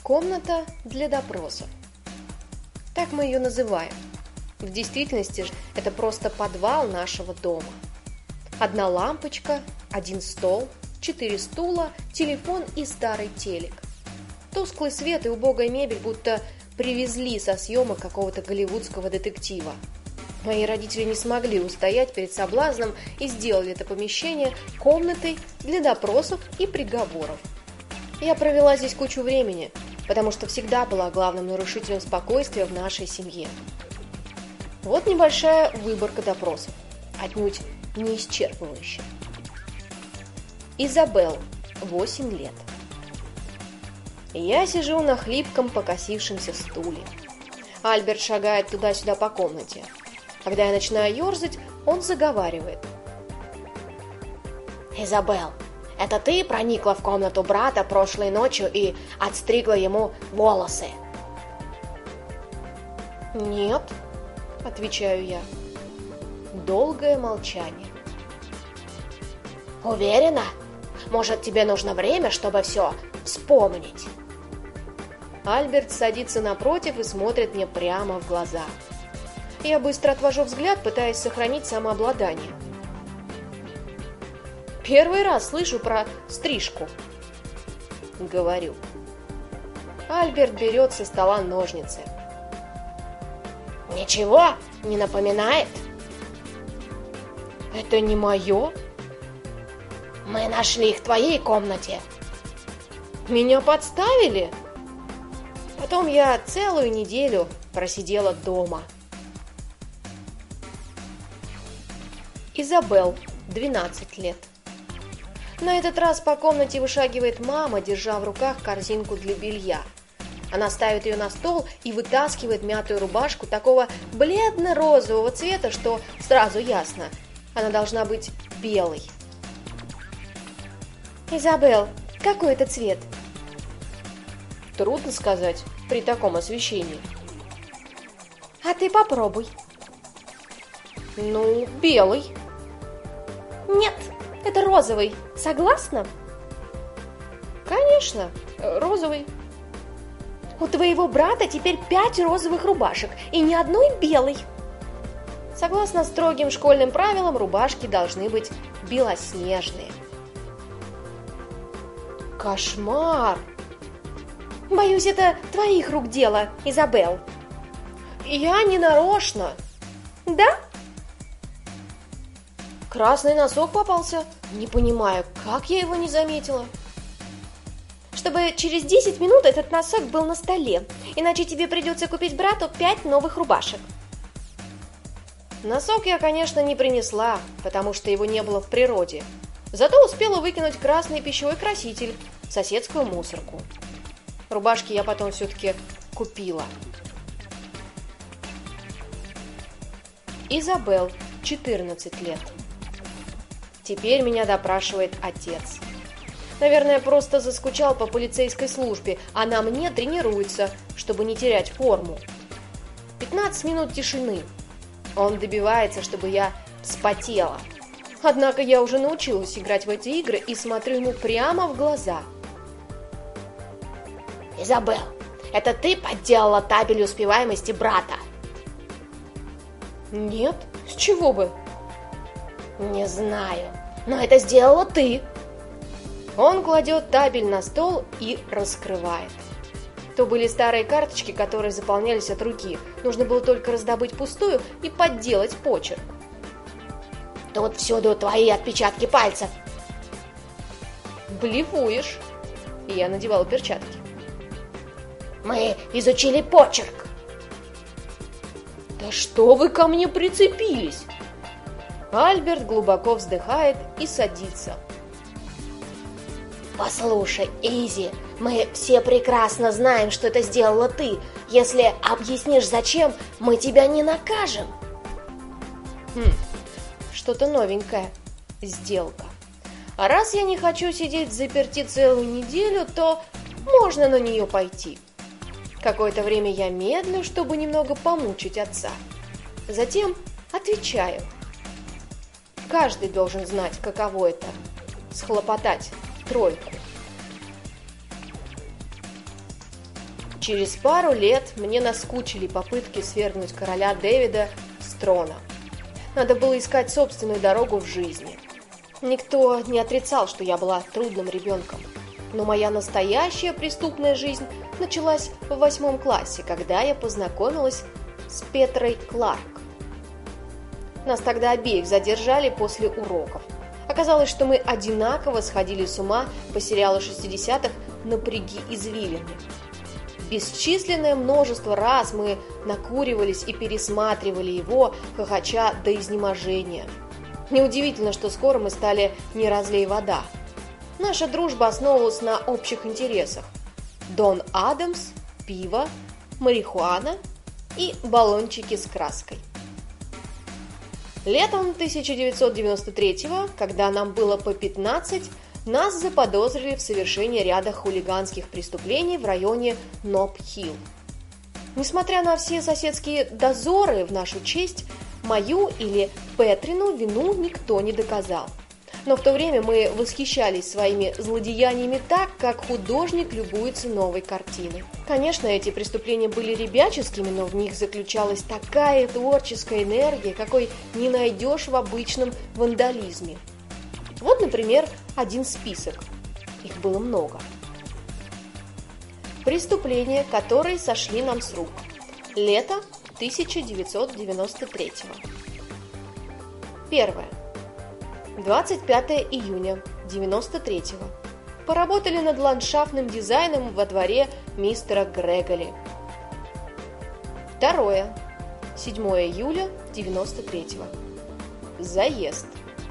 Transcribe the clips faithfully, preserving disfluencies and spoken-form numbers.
Комната для допросов. Так мы ее называем. В действительности же это просто подвал нашего дома. Одна лампочка, один стол, четыре стула, телефон и старый телек. Тусклый свет и убогая мебель будто привезли со съемок какого-то голливудского детектива. Мои родители не смогли устоять перед соблазном и сделали это помещение комнатой для допросов и приговоров. Я провела здесь кучу времени, потому что всегда была главным нарушителем спокойствия в нашей семье. Вот небольшая выборка допросов, отнюдь не исчерпывающая. Изабелл, восемь лет. Я сижу на хлипком покосившемся стуле. Альберт шагает туда-сюда по комнате. Когда я начинаю ерзать, он заговаривает. «Изабелл, это ты проникла в комнату брата прошлой ночью и отстригла ему волосы?» «Нет», — отвечаю я. Долгое молчание. «Уверена? Может, тебе нужно время, чтобы все вспомнить?» Альберт садится напротив и смотрит мне прямо в глаза. Я быстро отвожу взгляд, пытаясь сохранить самообладание. «Первый раз слышу про стрижку», — говорю. Альберт берет со стола ножницы. «Ничего не напоминает?» «Это не мое?» «Мы нашли их в твоей комнате». «Меня подставили?» Потом я целую неделю просидела дома. Изабелл, двенадцать лет. На этот раз по комнате вышагивает мама, держа в руках корзинку для белья. Она ставит ее на стол и вытаскивает мятую рубашку такого бледно-розового цвета, что сразу ясно, она должна быть белой. «Изабелл, какой это цвет?» Трудно сказать при таком освещении. «А ты попробуй». «Ну, белый». «Нет, это розовый. Согласна?» «Конечно, розовый». «У твоего брата теперь пять розовых рубашек и ни одной белой». Согласно строгим школьным правилам, рубашки должны быть белоснежные. «Кошмар!» «Боюсь, это твоих рук дело, Изабелл». «Я не нарочно». «Да?» Красный носок попался. Не понимаю, как я его не заметила. «Чтобы через десять минут этот носок был на столе, иначе тебе придется купить брату пять новых рубашек». Носок я, конечно, не принесла, потому что его не было в природе. Зато успела выкинуть красный пищевой краситель в соседскую мусорку. Рубашки я потом все-таки купила. Изабелл, четырнадцать лет. Теперь меня допрашивает отец. Наверное, просто заскучал по полицейской службе, а на мне тренируется, чтобы не терять форму. пятнадцать минут тишины. Он добивается, чтобы я вспотела. Однако я уже научилась играть в эти игры и смотрю ему прямо в глаза. «Изабелл, это ты подделала табель успеваемости брата?» «Нет, с чего бы?» «Не знаю, но это сделала ты». Он кладет табель на стол и раскрывает. То были старые карточки, которые заполнялись от руки. Нужно было только раздобыть пустую и подделать почерк. «Тут всюду твои отпечатки пальцев». «Блефуешь?» И я надевала перчатки. «Мы изучили почерк». «Да что вы ко мне прицепились?» Альберт глубоко вздыхает и садится. «Послушай, Изи, мы все прекрасно знаем, что это сделала ты. Если объяснишь, зачем, мы тебя не накажем». Хм, что-то новенькое. Сделка. А раз я не хочу сидеть взаперти целую неделю, то можно на нее пойти. Какое-то время я медлю, чтобы немного помучить отца. Затем отвечаю. Каждый должен знать, каково это – схлопотать тройку. Через пару лет мне наскучили попытки свергнуть короля Дэвида с трона. Надо было искать собственную дорогу в жизни. Никто не отрицал, что я была трудным ребенком. Но моя настоящая преступная жизнь началась в восьмом классе, когда я познакомилась с Петрой Кларк. Нас тогда обеих задержали после уроков. Оказалось, что мы одинаково сходили с ума по сериалу шестидесятых «Напряги извилины». Бесчисленное множество раз мы накуривались и пересматривали его, хохоча до изнеможения. Неудивительно, что скоро мы стали не разлей вода. Наша дружба основывалась на общих интересах. Дон Адамс, пиво, марихуана и баллончики с краской. Летом тысяча девятьсот девяносто третьего, когда нам было по пятнадцать, нас заподозрили в совершении ряда хулиганских преступлений в районе Ноб-Хилл. Несмотря на все соседские дозоры в нашу честь, мою или Петрину вину никто не доказал. Но в то время мы восхищались своими злодеяниями так, как художник любуется новой картиной. Конечно, эти преступления были ребяческими, но в них заключалась такая творческая энергия, какой не найдешь в обычном вандализме. Вот, например, один список. Их было много. Преступления, которые сошли нам с рук. Лето тысяча девятьсот девяносто третьего. Первое. двадцать пятого июня девяносто третьего. Поработали над ландшафтным дизайном во дворе мистера Грегори. Второе. седьмого июля девяносто третьего. Заезд.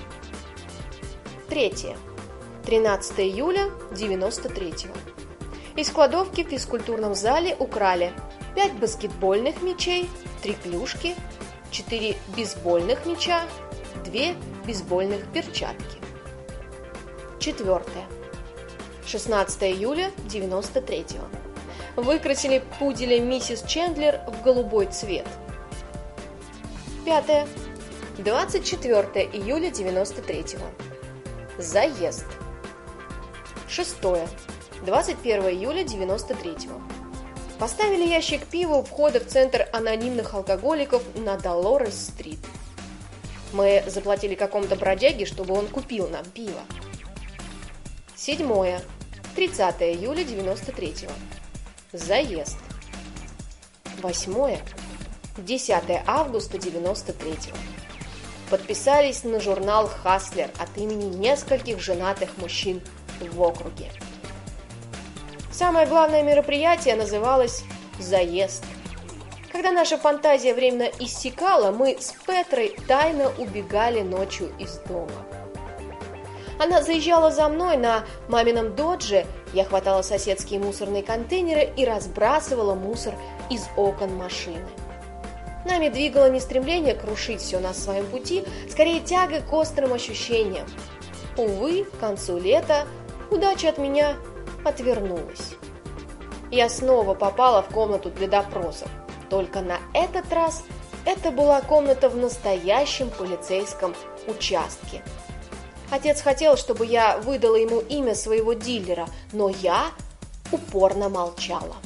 Третье. тринадцатого июля девяносто третьего. Из кладовки в физкультурном зале украли пять баскетбольных мячей, три клюшки, четыре бейсбольных мяча, две бейсбольных перчатки. Четвертое. шестнадцатого июля девяносто третьего. Выкрасили пуделя миссис Чендлер в голубой цвет. Пятое. двадцать четвёртого июля девяносто третьего. Заезд. Шестое. двадцать первого июля девяносто третьего. Поставили ящик пива у входа в центр анонимных алкоголиков на Долорес-стрит. Мы заплатили какому-то бродяге, чтобы он купил нам пиво. Седьмое. тридцатого июля девяносто третьего. Заезд. Восьмое. десятого августа девяносто третьего. Подписались на журнал «Хаслер» от имени нескольких женатых мужчин в округе. Самое главное мероприятие называлось «Заезд». Когда наша фантазия временно иссякала, мы с Петрой тайно убегали ночью из дома. Она заезжала за мной на мамином додже, я хватала соседские мусорные контейнеры и разбрасывала мусор из окон машины. Нами двигало не стремление крушить все на своем пути, скорее тяга к острым ощущениям. Увы, к концу лета удача от меня отвернулась. Я снова попала в комнату для допросов. Только на этот раз это была комната в настоящем полицейском участке. Отец хотел, чтобы я выдала ему имя своего дилера, но я упорно молчала.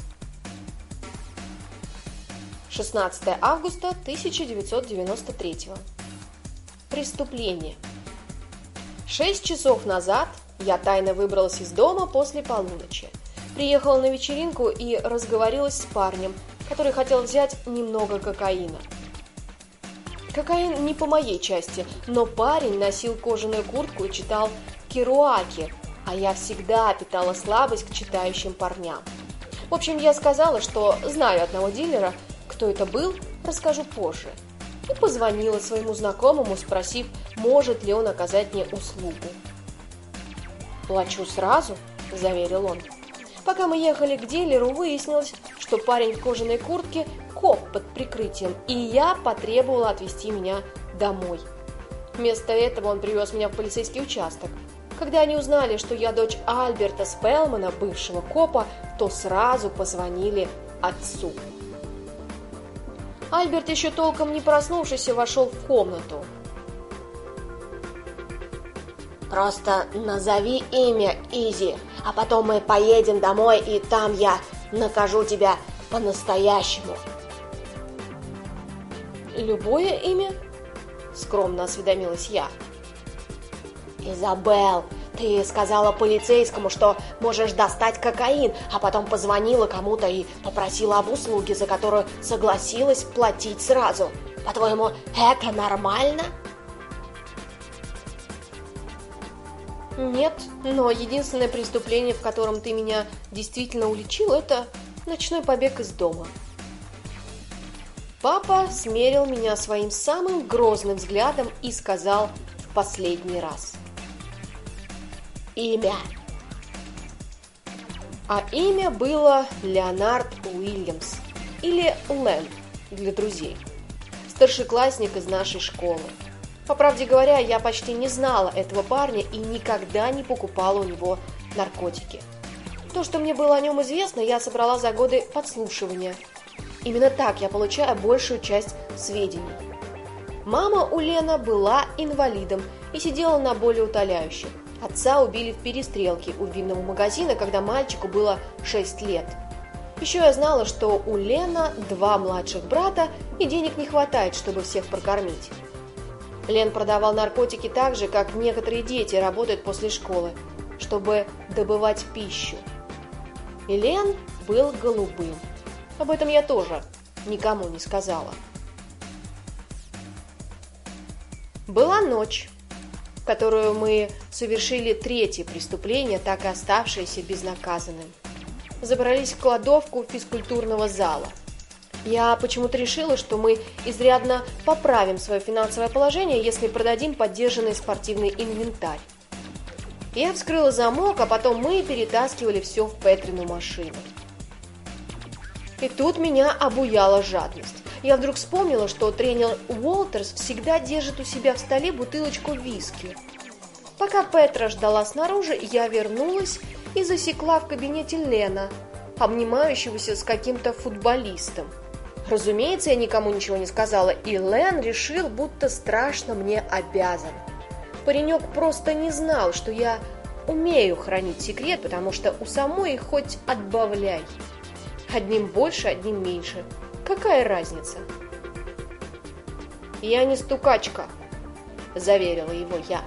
шестнадцатого августа тысяча девятьсот девяносто третьего. Преступление. Шесть часов назад я тайно выбралась из дома после полуночи. Приехала на вечеринку и разговорилась с парнем, который хотел взять немного кокаина. Кокаин не по моей части, но парень носил кожаную куртку и читал Керуаки, а я всегда питала слабость к читающим парням. В общем, я сказала, что знаю одного дилера. Кто это был, расскажу позже. И позвонила своему знакомому, спросив, может ли он оказать мне услугу. «Плачу сразу», – заверил он. Пока мы ехали к дилеру, выяснилось, что парень в кожаной куртке – коп под прикрытием, и я потребовала отвезти меня домой. Вместо этого он привез меня в полицейский участок. Когда они узнали, что я дочь Альберта Спелмана, бывшего копа, то сразу позвонили отцу. Альберт, еще толком не проснувшийся, вошел в комнату. «Просто назови имя, Изи, а потом мы поедем домой, и там я накажу тебя по-настоящему. Любое имя? Скромно осведомилась я. Изабелл, ты сказала полицейскому, что можешь достать кокаин, а потом позвонила кому-то и попросила об услуге, за которую согласилась платить сразу. По-твоему, это нормально? Нет, но единственное преступление, в котором ты меня действительно уличил, это ночной побег из дома. Папа смерил меня своим самым грозным взглядом и сказал в последний раз. Имя. А имя было Леонард Уильямс, или Лен для друзей, старшеклассник из нашей школы. По правде говоря, я почти не знала этого парня и никогда не покупала у него наркотики. То, что мне было о нем известно, я собрала за годы подслушивания. Именно так я получаю большую часть сведений. Мама у Лена была инвалидом и сидела на болеутоляющих. Отца убили в перестрелке у винного магазина, когда мальчику было шесть лет. Еще я знала, что у Лена два младших брата и денег не хватает, чтобы всех прокормить. Лен продавал наркотики так же, как некоторые дети работают после школы, чтобы добывать пищу. И Лен был голубым. Об этом я тоже никому не сказала. Была ночь, в которую мы совершили третье преступление, так и оставшееся безнаказанным. Забрались в кладовку физкультурного зала. Я почему-то решила, что мы изрядно поправим свое финансовое положение, если продадим подержанный спортивный инвентарь. Я вскрыла замок, а потом мы перетаскивали все в Петрину машину. И тут меня обуяла жадность. Я вдруг вспомнила, что тренер Уолтерс всегда держит у себя в столе бутылочку виски. Пока Петра ждала снаружи, я вернулась и засекла в кабинете Лена, обнимающегося с каким-то футболистом. Разумеется, я никому ничего не сказала, и Лен решил, будто страшно мне обязан. Паренек просто не знал, что я умею хранить секрет, потому что у самой хоть отбавляй. Одним больше, одним меньше. Какая разница? «Я не стукачка», – заверила его я.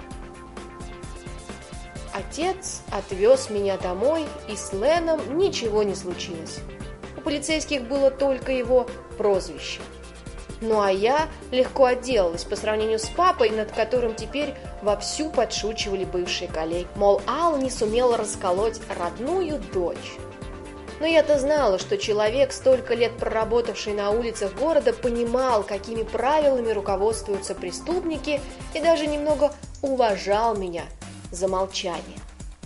Отец отвез меня домой, и с Леном ничего не случилось. У полицейских было только его прозвище. Ну а я легко отделалась по сравнению с папой, над которым теперь вовсю подшучивали бывшие коллеги. Мол, Ал не сумел расколоть родную дочь. Но я-то знала, что человек, столько лет проработавший на улицах города, понимал, какими правилами руководствуются преступники, и даже немного уважал меня за молчание.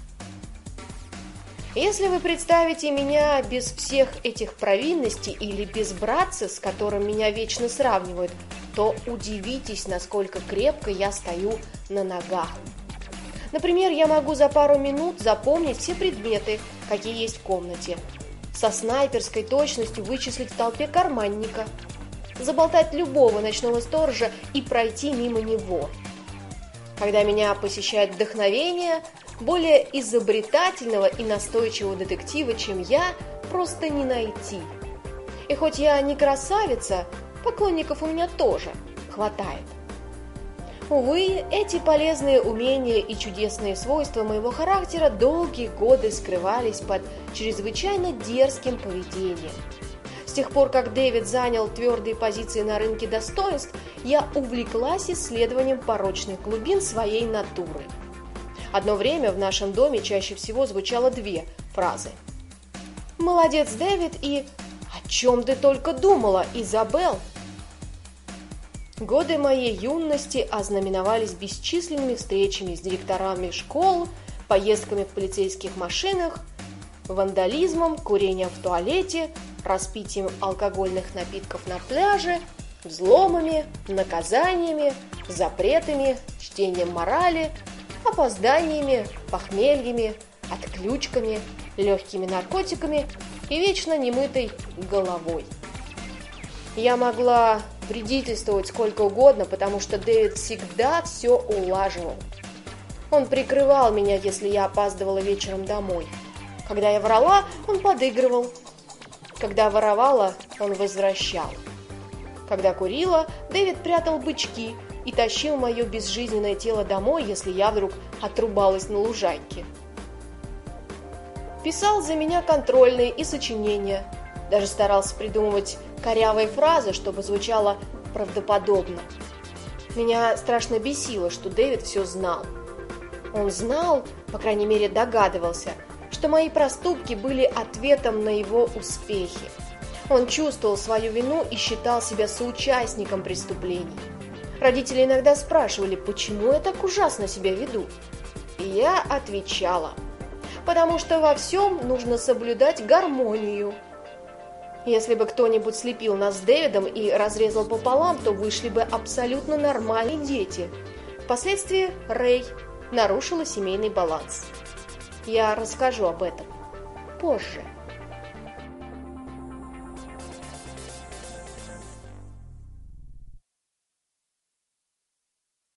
Если вы представите меня без всех этих провинностей или без братца, с которым меня вечно сравнивают, то удивитесь, насколько крепко я стою на ногах. Например, я могу за пару минут запомнить все предметы, какие есть в комнате, со снайперской точностью вычислить в толпе карманника, заболтать любого ночного сторожа и пройти мимо него. Когда меня посещает вдохновение, более изобретательного и настойчивого детектива, чем я, просто не найти. И хоть я не красавица, поклонников у меня тоже хватает. Увы, эти полезные умения и чудесные свойства моего характера долгие годы скрывались под чрезвычайно дерзким поведением. С тех пор, как Дэвид занял твердые позиции на рынке достоинств, я увлеклась исследованием порочных глубин своей натуры. Одно время в нашем доме чаще всего звучало две фразы: «Молодец, Дэвид» и «О чем ты только думала, Изабелл?». Годы моей юности ознаменовались бесчисленными встречами с директорами школ, поездками в полицейских машинах, вандализмом, курением в туалете, распитием алкогольных напитков на пляже, взломами, наказаниями, запретами, чтением морали, опозданиями, похмельями, отключками, легкими наркотиками и вечно немытой головой. Я могла вредительствовать сколько угодно, потому что Дэвид всегда все улаживал. Он прикрывал меня, если я опаздывала вечером домой. Когда я врала, он подыгрывал. Когда воровала, он возвращал. Когда курила, Дэвид прятал бычки и тащил мое безжизненное тело домой, если я вдруг отрубалась на лужайке. Писал за меня контрольные и сочинения. Даже старался придумывать корявые фразы, чтобы звучало правдоподобно. Меня страшно бесило, что Дэвид все знал. Он знал, по крайней мере догадывался, что мои проступки были ответом на его успехи. Он чувствовал свою вину и считал себя соучастником преступлений. Родители иногда спрашивали, почему я так ужасно себя веду. И я отвечала, потому что во всем нужно соблюдать гармонию. Если бы кто-нибудь слепил нас с Дэвидом и разрезал пополам, то вышли бы абсолютно нормальные дети. Впоследствии Рэй нарушила семейный баланс. Я расскажу об этом позже.